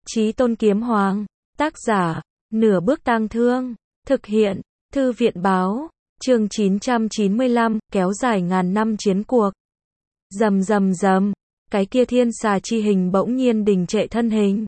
Chí Tôn Kiếm Hoàng. Tác giả, Nửa Bước Tang Thương. Thực hiện, Thư viện báo. Chương 995, kéo dài ngàn năm chiến cuộc. Rầm rầm rầm, cái kia thiên xà chi hình bỗng nhiên đình trệ thân hình.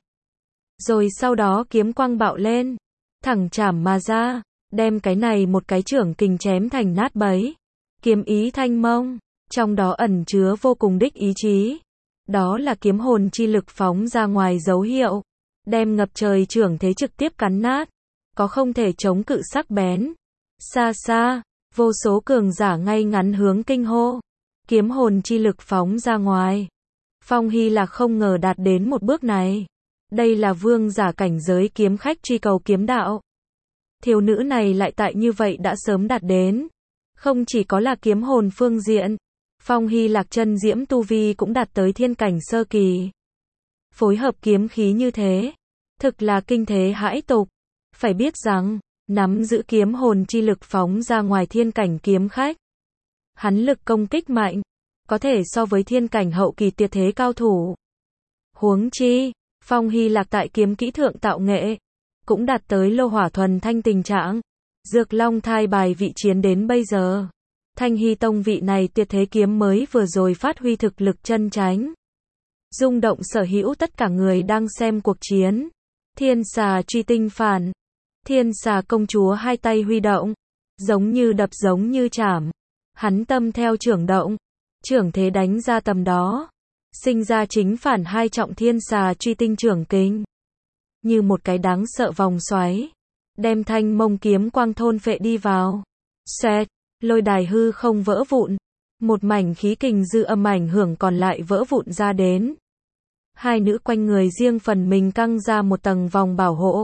Rồi sau đó kiếm quang bạo lên, thẳng chảm mà ra, đem cái này một cái chưởng kình chém thành nát bấy. Kiếm ý thanh mông, trong đó ẩn chứa vô cùng đích ý chí. Đó là kiếm hồn chi lực phóng ra ngoài dấu hiệu, đem ngập trời chưởng thế trực tiếp cắn nát, có không thể chống cự sắc bén. Xa xa, vô số cường giả ngay ngắn hướng kinh hô, kiếm hồn chi lực phóng ra ngoài. Phong Hy Lạc không ngờ đạt đến một bước này. Đây là vương giả cảnh giới kiếm khách truy cầu kiếm đạo. Thiếu nữ này lại tại như vậy đã sớm đạt đến. Không chỉ có là kiếm hồn phương diện, Phong Hy Lạc chân diễm tu vi cũng đạt tới thiên cảnh sơ kỳ. Phối hợp kiếm khí như thế, thực là kinh thế hãi tục. Phải biết rằng, nắm giữ kiếm hồn chi lực phóng ra ngoài thiên cảnh kiếm khách, hắn lực công kích mạnh, có thể so với thiên cảnh hậu kỳ tuyệt thế cao thủ. Huống chi, Phong Hy Lạc tại kiếm kỹ thượng tạo nghệ, cũng đạt tới lô hỏa thuần thanh tình trạng. Dược Long thai bài vị chiến đến bây giờ, Thanh Hy Tông vị này tuyệt thế kiếm mới vừa rồi phát huy thực lực chân chánh, rung động sở hữu tất cả người đang xem cuộc chiến. Thiên xà truy tinh phản, thiên xà công chúa hai tay huy động, giống như đập giống như chảm. Hắn tâm theo chưởng động, chưởng thế đánh ra tầm đó, sinh ra chính phản hai trọng thiên xà truy tinh chưởng kình, như một cái đáng sợ vòng xoáy, đem thanh mông kiếm quang thôn phệ đi vào. Xoẹt, lôi đài hư không vỡ vụn, một mảnh khí kình dư âm ảnh hưởng còn lại vỡ vụn ra đến. Hai nữ quanh người riêng phần mình căng ra một tầng vòng bảo hộ,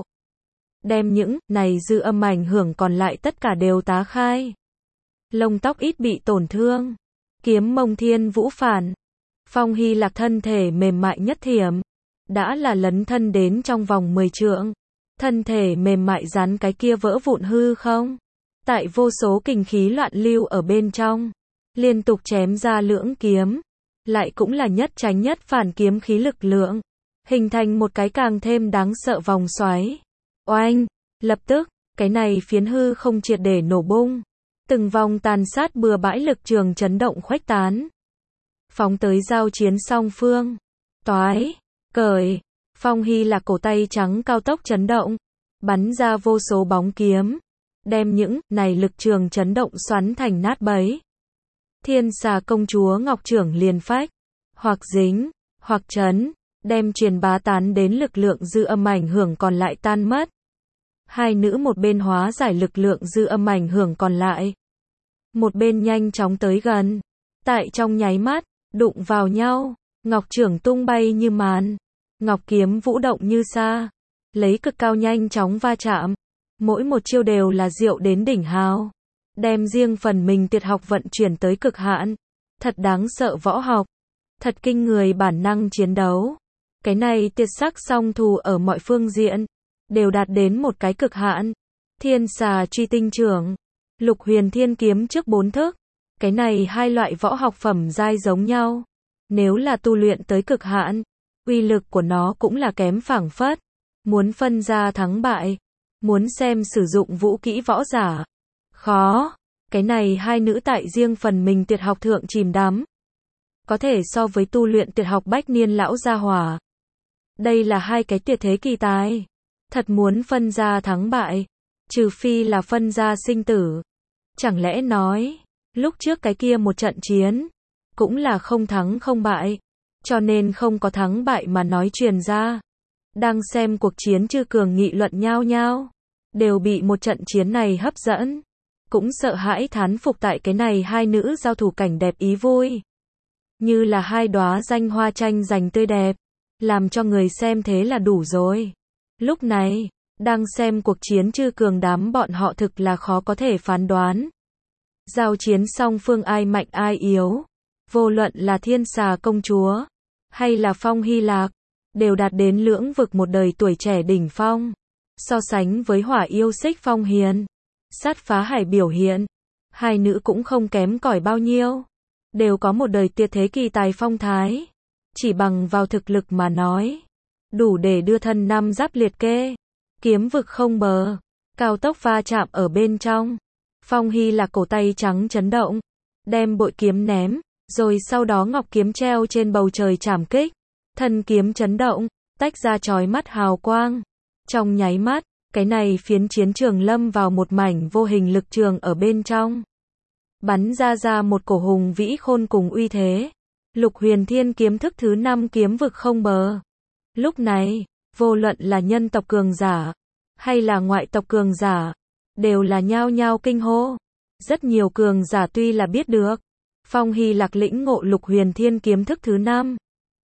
đem những này dư âm ảnh hưởng còn lại tất cả đều tá khai. Lông tóc ít bị tổn thương. Kiếm mông thiên vũ phản. Phong Hy Lạc thân thể mềm mại nhất thiểm, đã là lấn thân đến trong vòng 10 trượng. Thân thể mềm mại rắn cái kia vỡ vụn hư không. Tại vô số kình khí loạn lưu ở bên trong, liên tục chém ra lưỡng kiếm, lại cũng là nhất tránh nhất phản kiếm khí lực lượng, hình thành một cái càng thêm đáng sợ vòng xoáy. Oanh, lập tức, cái này phiến hư không triệt để nổ bung. Từng vòng tàn sát bừa bãi lực trường chấn động khuếch tán, phóng tới giao chiến song phương. Toái, cởi, Phong Hy Lạc cổ tay trắng cao tốc chấn động, bắn ra vô số bóng kiếm, đem những này lực trường chấn động xoắn thành nát bấy. Thiên xà công chúa ngọc trưởng liền phách, hoặc dính, hoặc chấn, đem truyền bá tán đến lực lượng dư âm ảnh hưởng còn lại tan mất. Hai nữ một bên hóa giải lực lượng dư âm ảnh hưởng còn lại, một bên nhanh chóng tới gần. Tại trong nháy mắt, đụng vào nhau, ngọc trưởng tung bay như màn, ngọc kiếm vũ động như sa, lấy cực cao nhanh chóng va chạm. Mỗi một chiêu đều là diệu đến đỉnh hào, đem riêng phần mình tuyệt học vận chuyển tới cực hạn. Thật đáng sợ võ học, thật kinh người bản năng chiến đấu. Cái này tuyệt sắc song thù ở mọi phương diện đều đạt đến một cái cực hạn. Thiên xà truy tinh chưởng, Lục Huyền Thiên kiếm trước 4 thức, cái này hai loại võ học phẩm giai giống nhau, nếu là tu luyện tới cực hạn, uy lực của nó cũng là kém phảng phất. Muốn phân ra thắng bại, muốn xem sử dụng vũ kỹ võ giả, khó. Cái này hai nữ tại riêng phần mình tuyệt học thượng chìm đắm, có thể so với tu luyện tuyệt học bách niên lão gia hỏa. Đây là hai cái tuyệt thế kỳ tài. Thật muốn phân ra thắng bại, trừ phi là phân ra sinh tử. Chẳng lẽ nói, lúc trước cái kia một trận chiến, cũng là không thắng không bại, cho nên không có thắng bại mà nói truyền ra. Đang xem cuộc chiến chư cường nghị luận nhao nhao, đều bị một trận chiến này hấp dẫn, cũng sợ hãi thán phục tại cái này hai nữ giao thủ cảnh đẹp ý vui. Như là hai đóa danh hoa tranh giành tươi đẹp, làm cho người xem thế là đủ rồi. Lúc này, đang xem cuộc chiến chư cường đám bọn họ thực là khó có thể phán đoán. Giao chiến song phương ai mạnh ai yếu, vô luận là thiên xà công chúa, hay là Phong Hy Lạc, đều đạt đến lưỡng vực một đời tuổi trẻ đỉnh phong. So sánh với hỏa yêu xích Phong Hiền, sát phá hải biểu hiện, hai nữ cũng không kém cỏi bao nhiêu, đều có một đời tuyệt thế kỳ tài phong thái. Chỉ bằng vào thực lực mà nói, đủ để đưa thân năm giáp liệt kê. Kiếm vực không bờ, cao tốc va chạm ở bên trong. Phong Hy Lạc cổ tay trắng chấn động, đem bội kiếm ném, rồi sau đó ngọc kiếm treo trên bầu trời chảm kích. Thân kiếm chấn động, tách ra chói mắt hào quang. Trong nháy mắt, cái này phiến chiến trường lâm vào một mảnh vô hình lực trường ở bên trong. Bắn ra một cổ hùng vĩ khôn cùng uy thế. Lục Huyền Thiên kiếm thức thứ 5 kiếm vực không bờ. Lúc này, vô luận là nhân tộc cường giả, hay là ngoại tộc cường giả, đều là nhao nhao kinh hô. Rất nhiều cường giả tuy là biết được, Phong Hy Lạc lĩnh ngộ Lục Huyền Thiên kiếm thức thứ 5.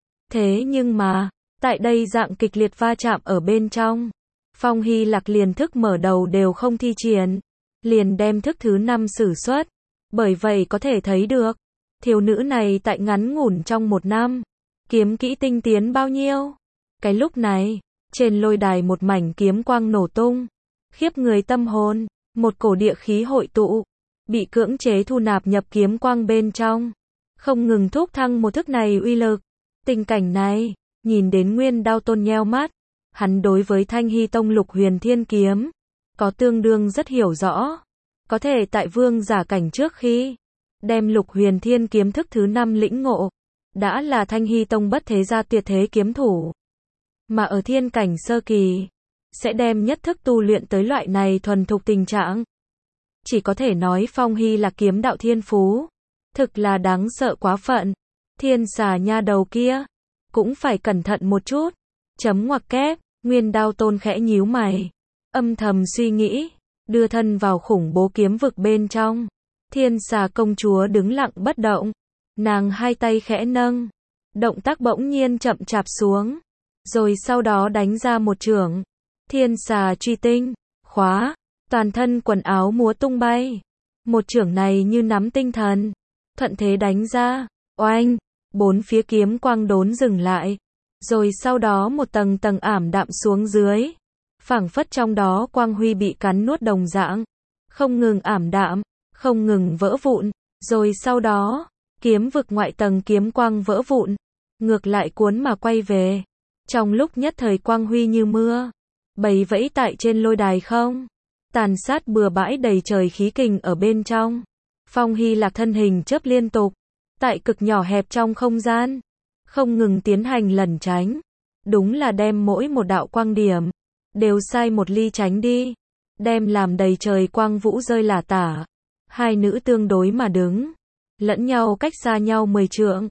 Thế nhưng mà, tại đây dạng kịch liệt va chạm ở bên trong, Phong Hy Lạc liền thức mở đầu đều không thi triển, liền đem thức thứ 5 sử xuất. Bởi vậy có thể thấy được, thiếu nữ này tại ngắn ngủn trong một năm, kiếm kỹ tinh tiến bao nhiêu. Cái lúc này, trên lôi đài một mảnh kiếm quang nổ tung, khiếp người tâm hồn, một cổ địa khí hội tụ, bị cưỡng chế thu nạp nhập kiếm quang bên trong, không ngừng thúc thăng một thức này uy lực. Tình cảnh này, nhìn đến Nguyên Đao Tôn nheo mắt, hắn đối với Thanh Hy Tông Lục Huyền Thiên kiếm, có tương đương rất hiểu rõ. Có thể tại vương giả cảnh trước khi đem Lục Huyền Thiên kiếm thức thứ 5 lĩnh ngộ, đã là Thanh Hy Tông bất thế gia tuyệt thế kiếm thủ. Mà ở thiên cảnh sơ kỳ, sẽ đem nhất thức tu luyện tới loại này thuần thục tình trạng. Chỉ có thể nói Phong Hy là kiếm đạo thiên phú, thực là đáng sợ quá phận. Thiên xà nha đầu kia, cũng phải cẩn thận một chút. Chấm ngoặc kép, Nguyên Đao Tôn khẽ nhíu mày, âm thầm suy nghĩ, đưa thân vào khủng bố kiếm vực bên trong. Thiên xà công chúa đứng lặng bất động, nàng hai tay khẽ nâng, động tác bỗng nhiên chậm chạp xuống, rồi sau đó đánh ra một chưởng. Thiên xà truy tinh, khóa, toàn thân quần áo múa tung bay. Một chưởng này như nắm tinh thần, thuận thế đánh ra, oanh, bốn phía kiếm quang đốn dừng lại, rồi sau đó một tầng tầng ảm đạm xuống dưới, phảng phất trong đó quang huy bị cắn nuốt đồng dạng, không ngừng ảm đạm, không ngừng vỡ vụn, rồi sau đó, kiếm vực ngoại tầng kiếm quang vỡ vụn, ngược lại cuốn mà quay về. Trong lúc nhất thời quang huy như mưa, bầy vẫy tại trên lôi đài không, tàn sát bừa bãi đầy trời khí kình ở bên trong. Phong Hy Lạc thân hình chớp liên tục, tại cực nhỏ hẹp trong không gian, không ngừng tiến hành lẩn tránh. Đúng là đem mỗi một đạo quang điểm, đều sai một ly tránh đi, đem làm đầy trời quang vũ rơi lả tả. Hai nữ tương đối mà đứng, lẫn nhau cách xa nhau 10 trượng.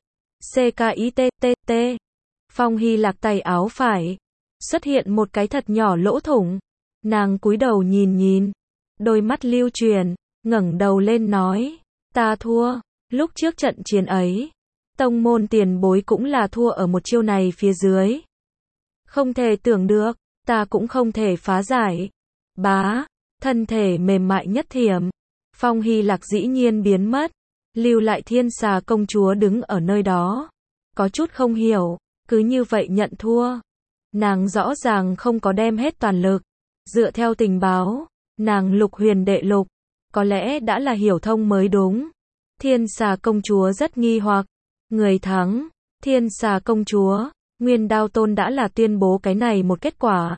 CKITTT. Phong Hy Lạc tay áo phải, xuất hiện một cái thật nhỏ lỗ thủng. Nàng cúi đầu nhìn, đôi mắt lưu truyền, ngẩng đầu lên nói, ta thua. Lúc trước trận chiến ấy, tông môn tiền bối cũng là thua ở một chiêu này phía dưới. Không thể tưởng được, ta cũng không thể phá giải. Bá, thân thể mềm mại nhất thiểm, Phong Hy Lạc dĩ nhiên biến mất, lưu lại Thiên xà công chúa đứng ở nơi đó, có chút không hiểu, cứ như vậy nhận thua. Nàng rõ ràng không có đem hết toàn lực, dựa theo tình báo, nàng Lục Huyền đệ lục, có lẽ đã là hiểu thông mới đúng. Thiên xà công chúa rất nghi hoặc, người thắng, Thiên xà công chúa, Nguyên Đao Tôn đã là tuyên bố cái này một kết quả.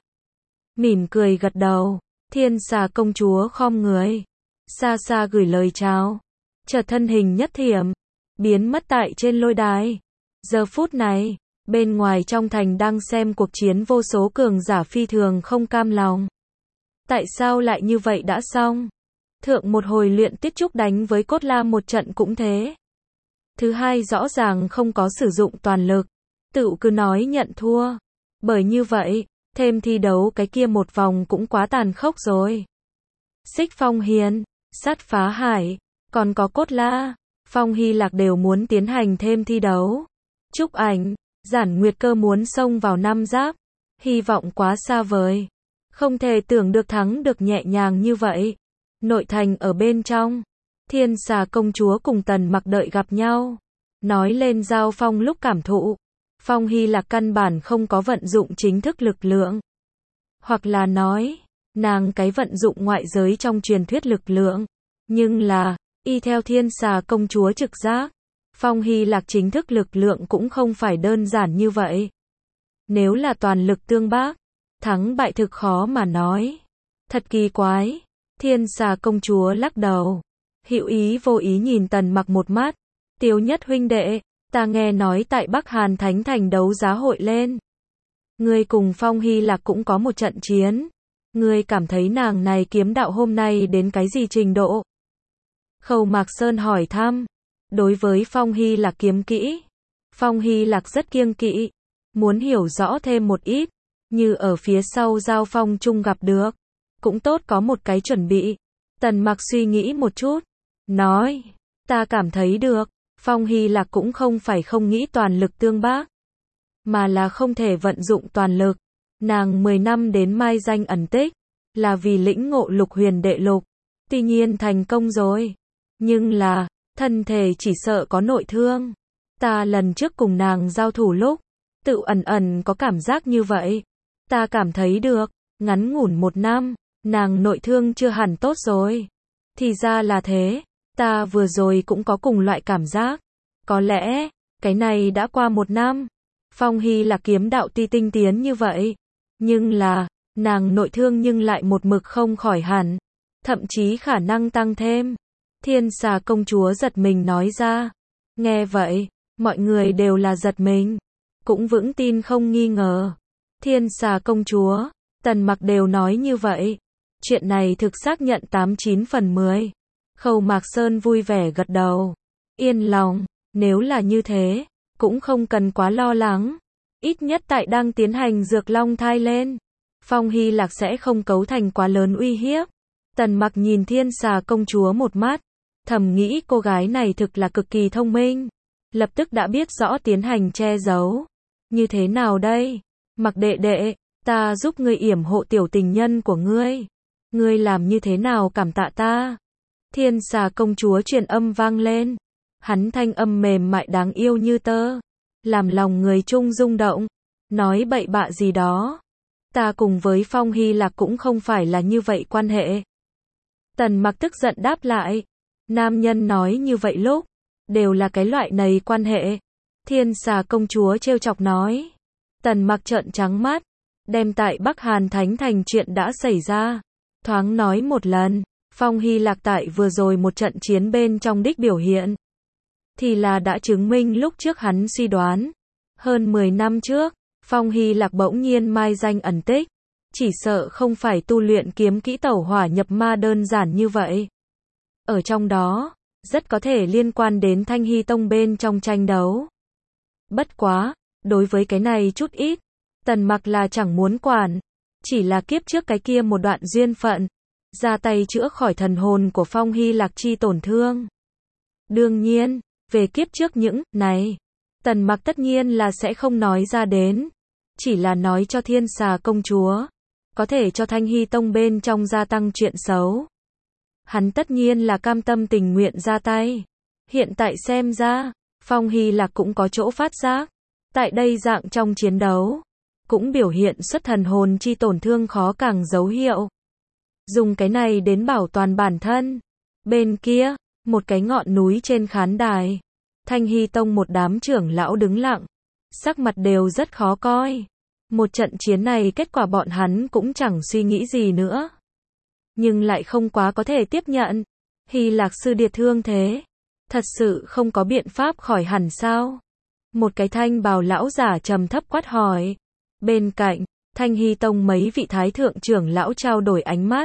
Mỉm cười gật đầu, Thiên xà công chúa khom người, xa xa gửi lời chào, chợt thân hình nhất thiểm, biến mất tại trên lôi đài. Giờ phút này, bên ngoài trong thành đang xem cuộc chiến vô số cường giả phi thường không cam lòng. Tại sao lại như vậy đã xong? Thượng một hồi luyện tiết trúc đánh với Cốt La một trận cũng thế. Thứ hai rõ ràng không có sử dụng toàn lực, tự cứ nói nhận thua. Bởi như vậy, thêm thi đấu cái kia một vòng cũng quá tàn khốc rồi. Xích Phong Hiên, Sát Phá Hải, còn có Cốt La, Phong Hy Lạc đều muốn tiến hành thêm thi đấu. Trúc Ảnh, Giản Nguyệt Cơ muốn xông vào năm giáp, hy vọng quá xa vời. Không thể tưởng được thắng được nhẹ nhàng như vậy. Nội thành ở bên trong, Thiên xà công chúa cùng Tần Mặc đợi gặp nhau, nói lên giao phong lúc cảm thụ. Phong Hy Lạc căn bản không có vận dụng chính thức lực lượng, hoặc là nói, nàng cái vận dụng ngoại giới trong truyền thuyết lực lượng, nhưng là, y theo Thiên xà công chúa trực giác, Phong Hy Lạc chính thức lực lượng cũng không phải đơn giản như vậy. Nếu là toàn lực tương bác, thắng bại thực khó mà nói. Thật kỳ quái. Thiên Xà công chúa lắc đầu. Hữu ý vô ý nhìn Tần Mặc một mắt. Tiếu Nhất huynh đệ, ta nghe nói tại Bắc Hàn Thánh Thành đấu giá hội lên. Ngươi cùng Phong Hy Lạc cũng có một trận chiến. Ngươi cảm thấy nàng này kiếm đạo hôm nay đến cái gì trình độ? Khâu Mạc Sơn hỏi thăm. Đối với Phong Hy Lạc kiếm kỹ, Phong Hy Lạc rất kiêng kỵ, muốn hiểu rõ thêm một ít, như ở phía sau giao phong chung gặp được, cũng tốt có một cái chuẩn bị. Tần Mặc suy nghĩ một chút, nói, ta cảm thấy được, Phong Hy Lạc cũng không phải không nghĩ toàn lực tương bác, mà là không thể vận dụng toàn lực. Nàng 10 năm đến mai danh ẩn tích, là vì lĩnh ngộ Lục Huyền Đệ Lục, tuy nhiên thành công rồi, nhưng là, thân thể chỉ sợ có nội thương. Ta lần trước cùng nàng giao thủ lúc, tự ẩn ẩn có cảm giác như vậy. Ta cảm thấy được, ngắn ngủn 1 năm, nàng nội thương chưa hẳn tốt rồi. Thì ra là thế, ta vừa rồi cũng có cùng loại cảm giác. Có lẽ, cái này đã qua 1 năm. Phong Hy là kiếm đạo tuy tinh tiến như vậy, nhưng là, nàng nội thương nhưng lại một mực không khỏi hẳn, thậm chí khả năng tăng thêm. Thiên Xà công chúa giật mình nói ra. Nghe vậy, mọi người đều là giật mình, cũng vững tin không nghi ngờ. Thiên Xà công chúa, Tần Mặc đều nói như vậy. Chuyện này thực xác nhận 89 phần 10. Khâu Mạc Sơn vui vẻ gật đầu. Yên lòng, nếu là như thế, cũng không cần quá lo lắng. Ít nhất tại đang tiến hành dược long thai lên, Phong Hy Lạc sẽ không cấu thành quá lớn uy hiếp. Tần Mặc nhìn Thiên Xà công chúa một mắt, thầm nghĩ cô gái này thực là cực kỳ thông minh, lập tức đã biết rõ tiến hành che giấu. Như thế nào đây? Mặc đệ đệ, ta giúp ngươi yểm hộ tiểu tình nhân của ngươi. Ngươi làm như thế nào cảm tạ ta? Thiên Xà công chúa truyền âm vang lên. Hắn thanh âm mềm mại đáng yêu như tơ, làm lòng người chung rung động. Nói bậy bạ gì đó. Ta cùng với Phong Hy Lạc cũng không phải là như vậy quan hệ. Tần Mặc tức giận đáp lại. Nam nhân nói như vậy lúc, đều là cái loại này quan hệ. Thiên Xà công chúa trêu chọc nói. Tần Mặc trợn trắng mắt, đem tại Bắc Hàn Thánh Thành chuyện đã xảy ra, thoáng nói một lần. Phong Hy Lạc tại vừa rồi một trận chiến bên trong đích biểu hiện, thì là đã chứng minh lúc trước hắn suy đoán. Hơn 10 năm trước, Phong Hy Lạc bỗng nhiên mai danh ẩn tích, chỉ sợ không phải tu luyện kiếm kỹ tẩu hỏa nhập ma đơn giản như vậy. Ở trong đó, rất có thể liên quan đến Thanh Hy Tông bên trong tranh đấu. Bất quá, đối với cái này chút ít, Tần Mặc là chẳng muốn quản, chỉ là kiếp trước cái kia một đoạn duyên phận, ra tay chữa khỏi thần hồn của Phong Hy Lạc chi tổn thương. Đương nhiên, về kiếp trước những này, Tần Mặc tất nhiên là sẽ không nói ra đến, chỉ là nói cho Thiên Xà công chúa, có thể cho Thanh Hy Tông bên trong gia tăng chuyện xấu. Hắn tất nhiên là cam tâm tình nguyện ra tay. Hiện tại xem ra, Phong Hy Lạc cũng có chỗ phát giác. Tại đây dạng trong chiến đấu, cũng biểu hiện xuất thần hồn chi tổn thương khó càng dấu hiệu. Dùng cái này đến bảo toàn bản thân. Bên kia, một cái ngọn núi trên khán đài, Thanh Hy Tông một đám trưởng lão đứng lặng, sắc mặt đều rất khó coi. Một trận chiến này kết quả bọn hắn cũng chẳng suy nghĩ gì nữa, nhưng lại không quá có thể tiếp nhận. Hy Lạc sư điệt thương thế, thật sự không có biện pháp khỏi hẳn sao? Một cái thanh bào lão giả trầm thấp quát hỏi. Bên cạnh, Thanh Hy Tông mấy vị thái thượng trưởng lão trao đổi ánh mắt,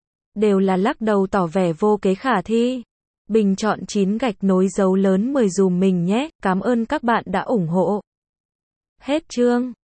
đều là lắc đầu tỏ vẻ vô kế khả thi. Bình chọn 9 gạch nối dấu lớn 10 dùm mình nhé, cảm ơn các bạn đã ủng hộ. Hết chương.